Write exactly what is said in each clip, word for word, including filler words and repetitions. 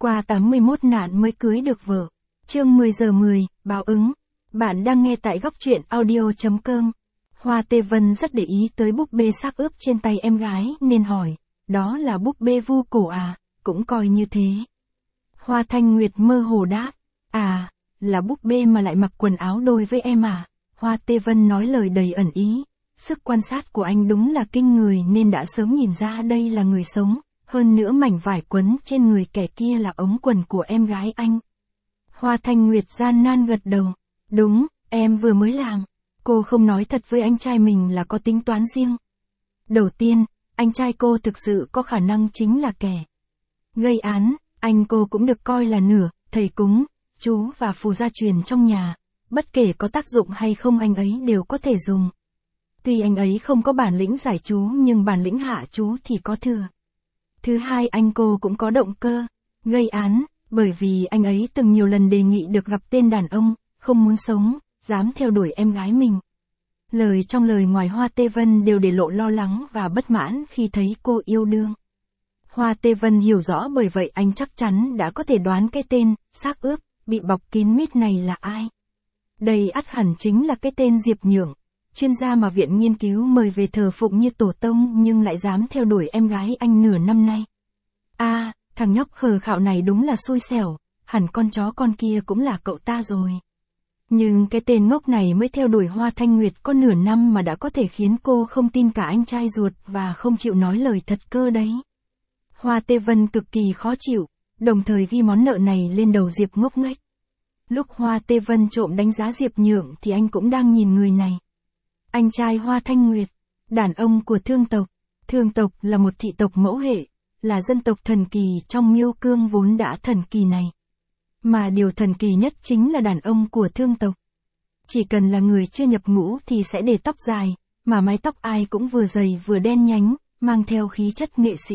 Qua tám mươi mốt nạn mới cưới được vợ. Chương mười giờ mười, báo ứng. Bạn đang nghe tại góc truyện audio.com. Hoa Tê Vân rất để ý tới búp bê xác ướp trên tay em gái nên hỏi, đó là búp bê vu cổ à, cũng coi như thế. Hoa Thanh Nguyệt mơ hồ đáp, à, là búp bê mà lại mặc quần áo đôi với em à. Hoa Tê Vân nói lời đầy ẩn ý, sức quan sát của anh đúng là kinh người nên đã sớm nhìn ra đây là người sống, hơn nữa mảnh vải quấn trên người kẻ kia là ống quần của em gái anh. Hoa Thanh Nguyệt gian nan gật đầu, đúng, em vừa mới làm. Cô không nói thật với anh trai mình là có tính toán riêng. Đầu tiên, anh trai cô thực sự có khả năng chính là kẻ gây án, anh cô cũng được coi là nửa thầy cúng, chú và phù gia truyền trong nhà, bất kể có tác dụng hay không anh ấy đều có thể dùng. Tuy anh ấy không có bản lĩnh giải chú nhưng bản lĩnh hạ chú thì có thừa. Thứ hai, anh cô cũng có động cơ gây án, bởi vì anh ấy từng nhiều lần đề nghị được gặp tên đàn ông không muốn sống, dám theo đuổi em gái mình. Lời trong lời ngoài Hoa Tê Vân đều để lộ lo lắng và bất mãn khi thấy cô yêu đương. Hoa Tê Vân hiểu rõ, bởi vậy anh chắc chắn đã có thể đoán cái tên xác ướp bị bọc kín mít này là ai. Đây ắt hẳn chính là cái tên Diệp Nhượng, chuyên gia mà viện nghiên cứu mời về thờ phụng như tổ tông nhưng lại dám theo đuổi em gái anh nửa năm nay. A, à, thằng nhóc khờ khạo này đúng là xui xẻo, hẳn con chó con kia cũng là cậu ta rồi. Nhưng cái tên ngốc này mới theo đuổi Hoa Thanh Nguyệt có nửa năm mà đã có thể khiến cô không tin cả anh trai ruột và không chịu nói lời thật cơ đấy. Hoa Tê Vân cực kỳ khó chịu, đồng thời ghi món nợ này lên đầu Diệp ngốc nghếch. Lúc Hoa Tê Vân trộm đánh giá Diệp Nhượng thì anh cũng đang nhìn người này. Anh trai Hoa Thanh Nguyệt, đàn ông của Thương tộc. Thương tộc là một thị tộc mẫu hệ, là dân tộc thần kỳ trong Miêu Cương vốn đã thần kỳ này. Mà điều thần kỳ nhất chính là đàn ông của Thương tộc. Chỉ cần là người chưa nhập ngũ thì sẽ để tóc dài, mà mái tóc ai cũng vừa dày vừa đen nhánh, mang theo khí chất nghệ sĩ.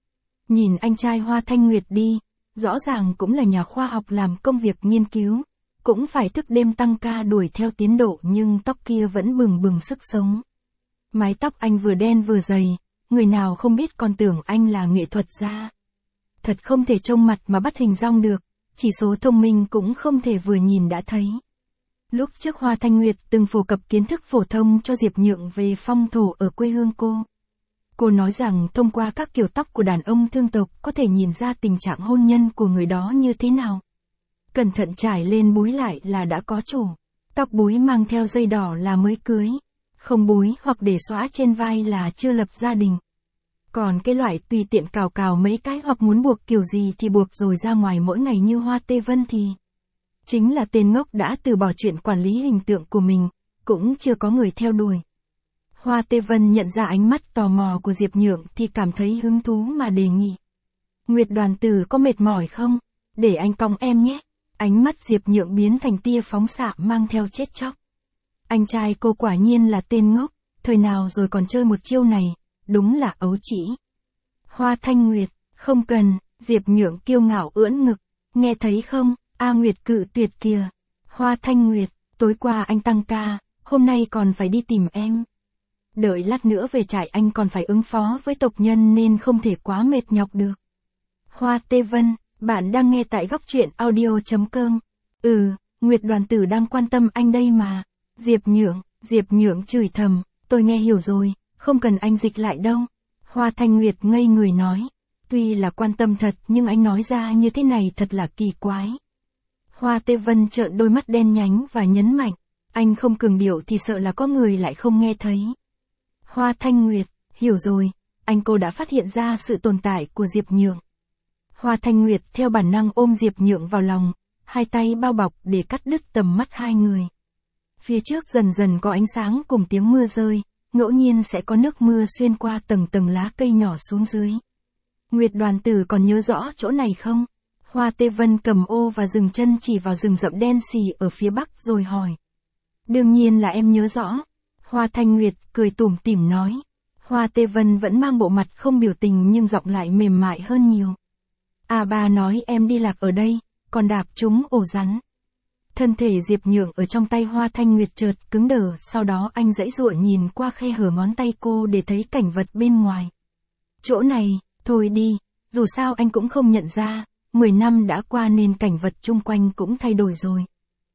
Nhìn anh trai Hoa Thanh Nguyệt đi, rõ ràng cũng là nhà khoa học làm công việc nghiên cứu, cũng phải thức đêm tăng ca đuổi theo tiến độ nhưng tóc kia vẫn bừng bừng sức sống. Mái tóc anh vừa đen vừa dày, người nào không biết còn tưởng anh là nghệ thuật gia. Thật không thể trông mặt mà bắt hình dong được, chỉ số thông minh cũng không thể vừa nhìn đã thấy. Lúc trước Hoa Thanh Nguyệt từng phổ cập kiến thức phổ thông cho Diệp Nhượng về phong thổ ở quê hương cô. Cô nói rằng thông qua các kiểu tóc của đàn ông Thương tộc có thể nhìn ra tình trạng hôn nhân của người đó như thế nào. Cẩn thận trải lên búi lại là đã có chủ. Tóc búi mang theo dây đỏ là mới cưới. Không búi hoặc để xõa trên vai là chưa lập gia đình. Còn cái loại tùy tiện cào cào mấy cái hoặc muốn buộc kiểu gì thì buộc rồi ra ngoài mỗi ngày như Hoa Tê Vân thì chính là tên ngốc đã từ bỏ chuyện quản lý hình tượng của mình, cũng chưa có người theo đuổi. Hoa Tê Vân nhận ra ánh mắt tò mò của Diệp Nhượng thì cảm thấy hứng thú mà đề nghị. Nguyệt đoàn tử có mệt mỏi không? Để anh cõng em nhé. Ánh mắt Diệp Nhượng biến thành tia phóng xạ mang theo chết chóc. Anh trai cô quả nhiên là tên ngốc, thời nào rồi còn chơi một chiêu này, đúng là ấu trĩ. Hoa Thanh Nguyệt, không cần, Diệp Nhượng kiêu ngạo ưỡn ngực, nghe thấy không, A Nguyệt cự tuyệt kìa. Hoa Thanh Nguyệt, tối qua anh tăng ca, hôm nay còn phải đi tìm em. Đợi lát nữa về trại anh còn phải ứng phó với tộc nhân nên không thể quá mệt nhọc được. Hoa Tê Vân, bạn đang nghe tại góc truyện audio.com. Ừ, Nguyệt đoàn tử đang quan tâm anh đây mà. Diệp Nhượng, Diệp Nhượng chửi thầm, tôi nghe hiểu rồi, không cần anh dịch lại đâu. Hoa Thanh Nguyệt ngây người nói, tuy là quan tâm thật nhưng anh nói ra như thế này thật là kỳ quái. Hoa Tê Vân trợn đôi mắt đen nhánh và nhấn mạnh, anh không cường điệu thì sợ là có người lại không nghe thấy. Hoa Thanh Nguyệt, hiểu rồi, anh cô đã phát hiện ra sự tồn tại của Diệp Nhượng. Hoa Thanh Nguyệt theo bản năng ôm Diệp Nhượng vào lòng, hai tay bao bọc để cắt đứt tầm mắt hai người. Phía trước dần dần có ánh sáng cùng tiếng mưa rơi, ngẫu nhiên sẽ có nước mưa xuyên qua tầng tầng lá cây nhỏ xuống dưới. Nguyệt đoàn tử còn nhớ rõ chỗ này không? Hoa Tê Vân cầm ô và dừng chân chỉ vào rừng rậm đen xì ở phía bắc rồi hỏi. Đương nhiên là em nhớ rõ. Hoa Thanh Nguyệt cười tủm tỉm nói. Hoa Tê Vân vẫn mang bộ mặt không biểu tình nhưng giọng lại mềm mại hơn nhiều. À bà nói em đi lạc ở đây, còn đạp trúng ổ rắn. Thân thể Diệp Nhượng ở trong tay Hoa Thanh Nguyệt chợt cứng đờ, sau đó anh giãy giụa nhìn qua khe hở ngón tay cô để thấy cảnh vật bên ngoài. Chỗ này, thôi đi, dù sao anh cũng không nhận ra, mười năm đã qua nên cảnh vật chung quanh cũng thay đổi rồi.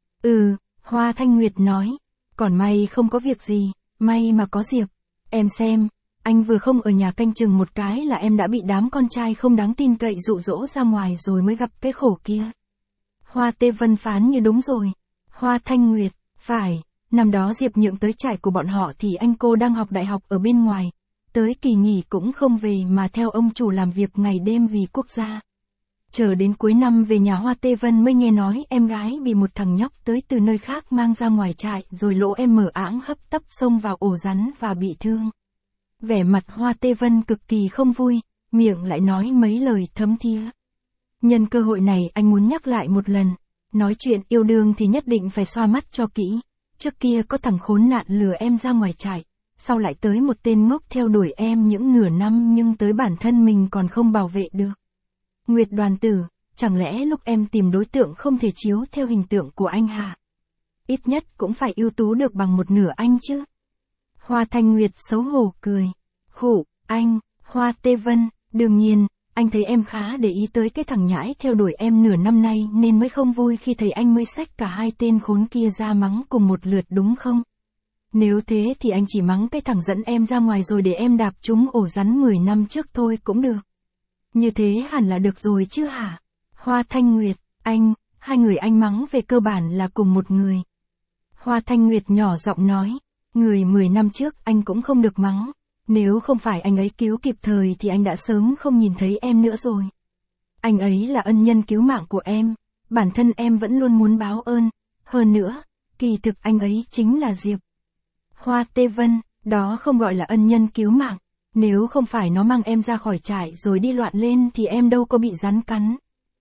Ừ, Hoa Thanh Nguyệt nói, còn may không có việc gì, may mà có Diệp. Em xem, anh vừa không ở nhà canh chừng một cái là em đã bị đám con trai không đáng tin cậy dụ dỗ ra ngoài rồi mới gặp cái khổ kia. Hoa Tê Vân phán như đúng rồi. Hoa Thanh Nguyệt, phải, năm đó Diệp Nhượng tới trại của bọn họ thì anh cô đang học đại học ở bên ngoài. Tới kỳ nghỉ cũng không về mà theo ông chủ làm việc ngày đêm vì quốc gia. Chờ đến cuối năm về nhà Hoa Tê Vân mới nghe nói em gái bị một thằng nhóc tới từ nơi khác mang ra ngoài trại rồi lỗ em mở áng hấp tấp xông vào ổ rắn và bị thương. Vẻ mặt Hoa Tê Vân cực kỳ không vui, miệng lại nói mấy lời thấm thía. Nhân cơ hội này anh muốn nhắc lại một lần, nói chuyện yêu đương thì nhất định phải xoa mắt cho kỹ. Trước kia có thằng khốn nạn lừa em ra ngoài trại, sau lại tới một tên ngốc theo đuổi em những nửa năm nhưng tới bản thân mình còn không bảo vệ được. Nguyệt Đoàn Tử, chẳng lẽ lúc em tìm đối tượng không thể chiếu theo hình tượng của anh hả? Ít nhất cũng phải ưu tú được bằng một nửa anh chứ. Hoa Thanh Nguyệt xấu hổ cười. Khụ, anh, Hoa Tê Vân, đương nhiên, anh thấy em khá để ý tới cái thằng nhãi theo đuổi em nửa năm nay nên mới không vui khi thấy anh mới xách cả hai tên khốn kia ra mắng cùng một lượt đúng không? Nếu thế thì anh chỉ mắng cái thằng dẫn em ra ngoài rồi để em đạp trúng ổ rắn mười năm trước thôi cũng được. Như thế hẳn là được rồi chứ hả? Hoa Thanh Nguyệt, anh, hai người anh mắng về cơ bản là cùng một người. Hoa Thanh Nguyệt nhỏ giọng nói, người mười năm trước anh cũng không được mắng. Nếu không phải anh ấy cứu kịp thời thì anh đã sớm không nhìn thấy em nữa rồi. Anh ấy là ân nhân cứu mạng của em, bản thân em vẫn luôn muốn báo ơn. Hơn nữa, kỳ thực anh ấy chính là Diệp. Hoa Tê Vân, đó không gọi là ân nhân cứu mạng. Nếu không phải nó mang em ra khỏi trại rồi đi loạn lên thì em đâu có bị rắn cắn.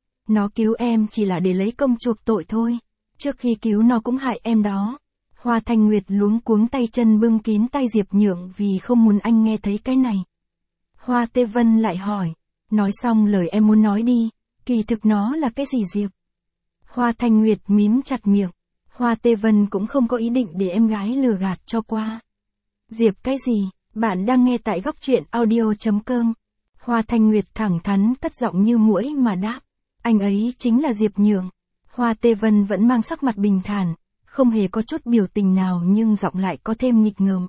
Nó cứu em chỉ là để lấy công chuộc tội thôi. Trước khi cứu nó cũng hại em đó. Hoa Thanh Nguyệt luống cuống tay chân bưng kín tay Diệp Nhượng vì không muốn anh nghe thấy cái này. Hoa Tê Vân lại hỏi, nói xong lời em muốn nói đi, kỳ thực nó là cái gì Diệp? Hoa Thanh Nguyệt mím chặt miệng. Hoa Tê Vân cũng không có ý định để em gái lừa gạt cho qua. Diệp cái gì? Bạn đang nghe tại góc truyện audio chấm com. Hoa Thanh Nguyệt thẳng thắn cất giọng như muỗi mà đáp. Anh ấy chính là Diệp Nhượng. Hoa Tê Vân vẫn mang sắc mặt bình thản, không hề có chút biểu tình nào nhưng giọng lại có thêm nghịch ngợm.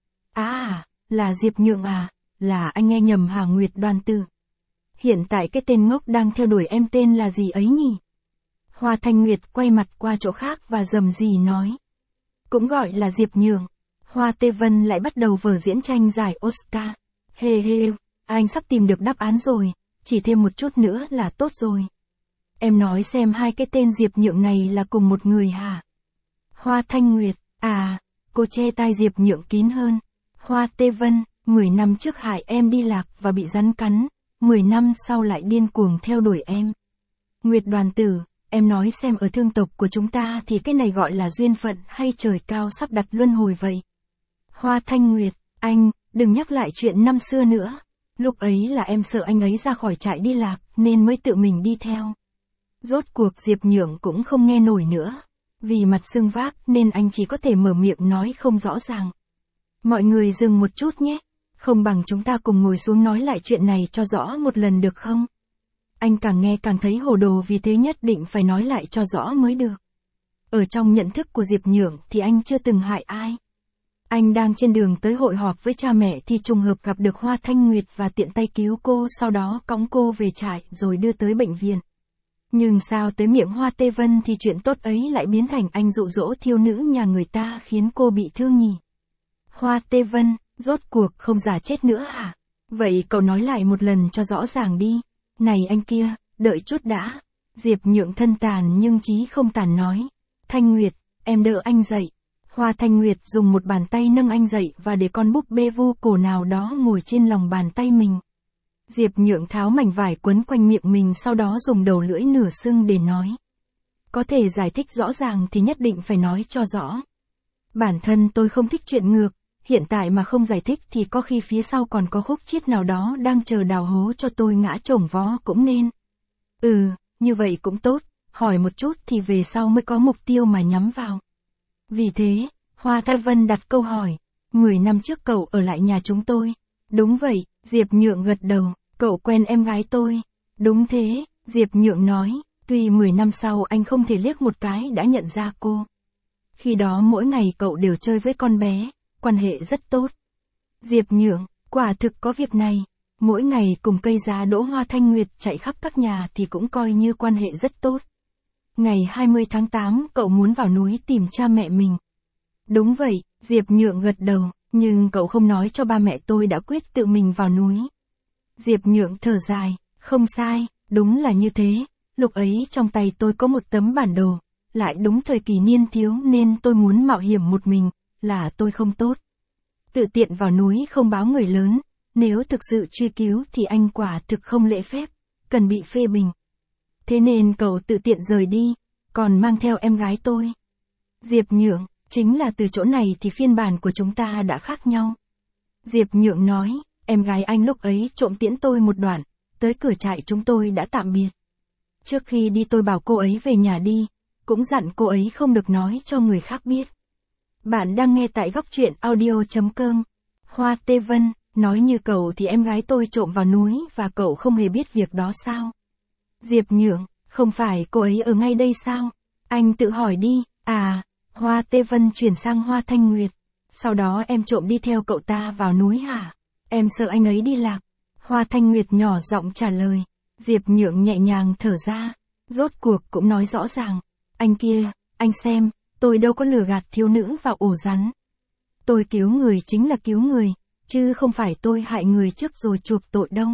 À, là Diệp Nhượng à, là anh nghe nhầm hả Nguyệt Đoàn Tử. Hiện tại cái tên ngốc đang theo đuổi em tên là gì ấy nhỉ? Hoa Thanh Nguyệt quay mặt qua chỗ khác và rầm rì nói. Cũng gọi là Diệp Nhượng. Hoa Tê Vân lại bắt đầu vở diễn tranh giải Oscar. Hê hê, anh sắp tìm được đáp án rồi, chỉ thêm một chút nữa là tốt rồi. Em nói xem hai cái tên Diệp Nhượng này là cùng một người hả? Hoa Thanh Nguyệt, à, cô che tai Diệp Nhượng kín hơn. Hoa Tê Vân, mười năm trước hại em đi lạc và bị rắn cắn, mười năm sau lại điên cuồng theo đuổi em. Nguyệt Đoàn Tử, em nói xem ở thương tộc của chúng ta thì cái này gọi là duyên phận hay trời cao sắp đặt luân hồi vậy? Hoa Thanh Nguyệt, anh, đừng nhắc lại chuyện năm xưa nữa. Lúc ấy là em sợ anh ấy ra khỏi trại đi lạc nên mới tự mình đi theo. Rốt cuộc Diệp Nhượng cũng không nghe nổi nữa. Vì mặt sưng vác nên anh chỉ có thể mở miệng nói không rõ ràng. Mọi người dừng một chút nhé. Không bằng chúng ta cùng ngồi xuống nói lại chuyện này cho rõ một lần được không? Anh càng nghe càng thấy hồ đồ vì thế nhất định phải nói lại cho rõ mới được. Ở trong nhận thức của Diệp Nhượng thì anh chưa từng hại ai. Anh đang trên đường tới hội họp với cha mẹ thì trùng hợp gặp được Hoa Thanh Nguyệt và tiện tay cứu cô, sau đó cõng cô về trại rồi đưa tới bệnh viện. Nhưng sao tới miệng Hoa Tê Vân thì chuyện tốt ấy lại biến thành anh dụ dỗ thiêu nữ nhà người ta khiến cô bị thương nhỉ? Hoa Tê Vân, rốt cuộc không giả chết nữa hả? Vậy cậu nói lại một lần cho rõ ràng đi. Này anh kia, đợi chút đã. Diệp Nhượng thân tàn nhưng chí không tàn nói. Thanh Nguyệt, em đỡ anh dậy. Hoa Thanh Nguyệt dùng một bàn tay nâng anh dậy và để con búp bê vu cổ nào đó ngồi trên lòng bàn tay mình. Diệp Nhượng tháo mảnh vải quấn quanh miệng mình, sau đó dùng đầu lưỡi nửa sưng để nói. Có thể giải thích rõ ràng thì nhất định phải nói cho rõ. Bản thân tôi không thích chuyện ngược, hiện tại mà không giải thích thì có khi phía sau còn có khúc chiết nào đó đang chờ đào hố cho tôi ngã chồng vó cũng nên. Ừ, như vậy cũng tốt, hỏi một chút thì về sau mới có mục tiêu mà nhắm vào. Vì thế, Hoa Thanh Vân đặt câu hỏi, mười năm trước cậu ở lại nhà chúng tôi. Đúng vậy, Diệp Nhượng gật đầu, cậu quen em gái tôi. Đúng thế, Diệp Nhượng nói, tuy mười năm sau anh không thể liếc một cái đã nhận ra cô. Khi đó mỗi ngày cậu đều chơi với con bé, quan hệ rất tốt. Diệp Nhượng, quả thực có việc này. Mỗi ngày cùng cây giá đỗ Hoa Thanh Nguyệt chạy khắp các nhà thì cũng coi như quan hệ rất tốt. Ngày hai mươi tháng tám cậu muốn vào núi tìm cha mẹ mình. Đúng vậy, Diệp Nhượng gật đầu, nhưng cậu không nói cho ba mẹ tôi đã quyết tự mình vào núi. Diệp Nhượng thở dài, không sai, đúng là như thế, lúc ấy trong tay tôi có một tấm bản đồ, lại đúng thời kỳ niên thiếu nên tôi muốn mạo hiểm một mình, là tôi không tốt. Tự tiện vào núi không báo người lớn, nếu thực sự truy cứu thì anh quả thực không lễ phép, cần bị phê bình. Thế nên cậu tự tiện rời đi, còn mang theo em gái tôi. Diệp Nhượng, chính là từ chỗ này thì phiên bản của chúng ta đã khác nhau. Diệp Nhượng nói, em gái anh lúc ấy trộm tiễn tôi một đoạn, tới cửa trại chúng tôi đã tạm biệt. Trước khi đi tôi bảo cô ấy về nhà đi, cũng dặn cô ấy không được nói cho người khác biết. Bạn đang nghe tại góc truyện audio chấm com. Hoa Tê Vân, nói như cậu thì em gái tôi trộm vào núi và cậu không hề biết việc đó sao? Diệp Nhượng, không phải cô ấy ở ngay đây sao? Anh tự hỏi đi, à, Hoa Tê Vân chuyển sang Hoa Thanh Nguyệt. Sau đó em trộm đi theo cậu ta vào núi hả? Em sợ anh ấy đi lạc. Hoa Thanh Nguyệt nhỏ giọng trả lời. Diệp Nhượng nhẹ nhàng thở ra. Rốt cuộc cũng nói rõ ràng. Anh kia, anh xem, tôi đâu có lừa gạt thiếu nữ vào ổ rắn. Tôi cứu người chính là cứu người, chứ không phải tôi hại người trước rồi chuộc tội đâu.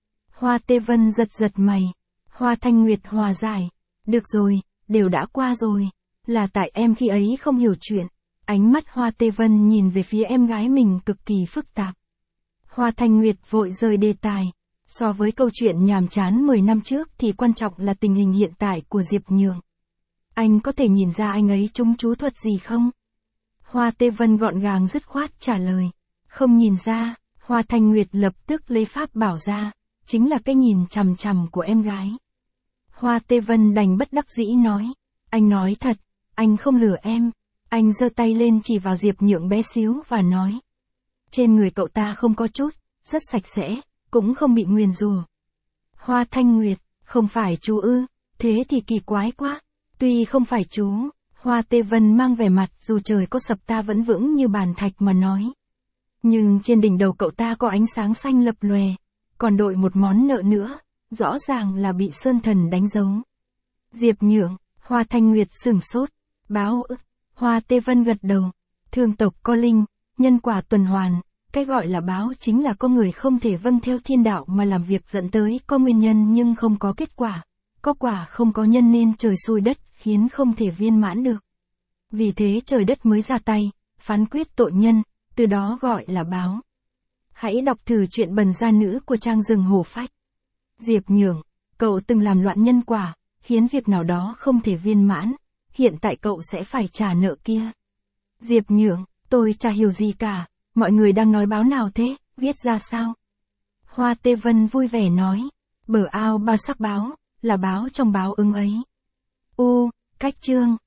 Hoa Tê Vân giật giật mày. Hoa Thanh Nguyệt hòa giải. Được rồi, đều đã qua rồi. Là tại em khi ấy không hiểu chuyện. Ánh mắt Hoa Tê Vân nhìn về phía em gái mình cực kỳ phức tạp. Hoa Thanh Nguyệt vội rời đề tài. So với câu chuyện nhàm chán mười năm trước thì quan trọng là tình hình hiện tại của Diệp Nhượng. Anh có thể nhìn ra anh ấy trúng chú thuật gì không? Hoa Tê Vân gọn gàng dứt khoát trả lời. Không nhìn ra, Hoa Thanh Nguyệt lập tức lấy pháp bảo ra. Chính là cái nhìn chằm chằm của em gái. Hoa Tê Vân đành bất đắc dĩ nói. Anh nói thật, anh không lừa em. Anh giơ tay lên chỉ vào Diệp Nhượng bé xíu và nói. Trên người cậu ta không có chút, rất sạch sẽ, cũng không bị nguyền rủa. Hoa Thanh Nguyệt, không phải chú ư, thế thì kỳ quái quá. Tuy không phải chú, Hoa Tê Vân mang vẻ mặt dù trời có sập ta vẫn vững như bàn thạch mà nói. Nhưng trên đỉnh đầu cậu ta có ánh sáng xanh lập lòe, còn đội một món nợ nữa, rõ ràng là bị sơn thần đánh dấu. Diệp Nhượng, Hoa Thanh Nguyệt sửng sốt, báo ức, Hoa Tê Vân gật đầu, thương tộc có linh, nhân quả tuần hoàn, cái gọi là báo chính là có người không thể vâng theo thiên đạo mà làm việc dẫn tới có nguyên nhân nhưng không có kết quả, có quả không có nhân nên trời xui đất khiến không thể viên mãn được. Vì thế trời đất mới ra tay, phán quyết tội nhân, từ đó gọi là báo. Hãy đọc thử chuyện Bần Gia Nữ của Trang Rừng Hổ Phách. Diệp Nhượng, cậu từng làm loạn nhân quả, khiến việc nào đó không thể viên mãn, hiện tại cậu sẽ phải trả nợ kia. Diệp Nhượng, tôi chả hiểu gì cả, mọi người đang nói báo nào thế, viết ra sao? Hoa Tê Vân vui vẻ nói, bờ ao bao sắc báo, là báo trong báo ứng ấy. U, cách chương.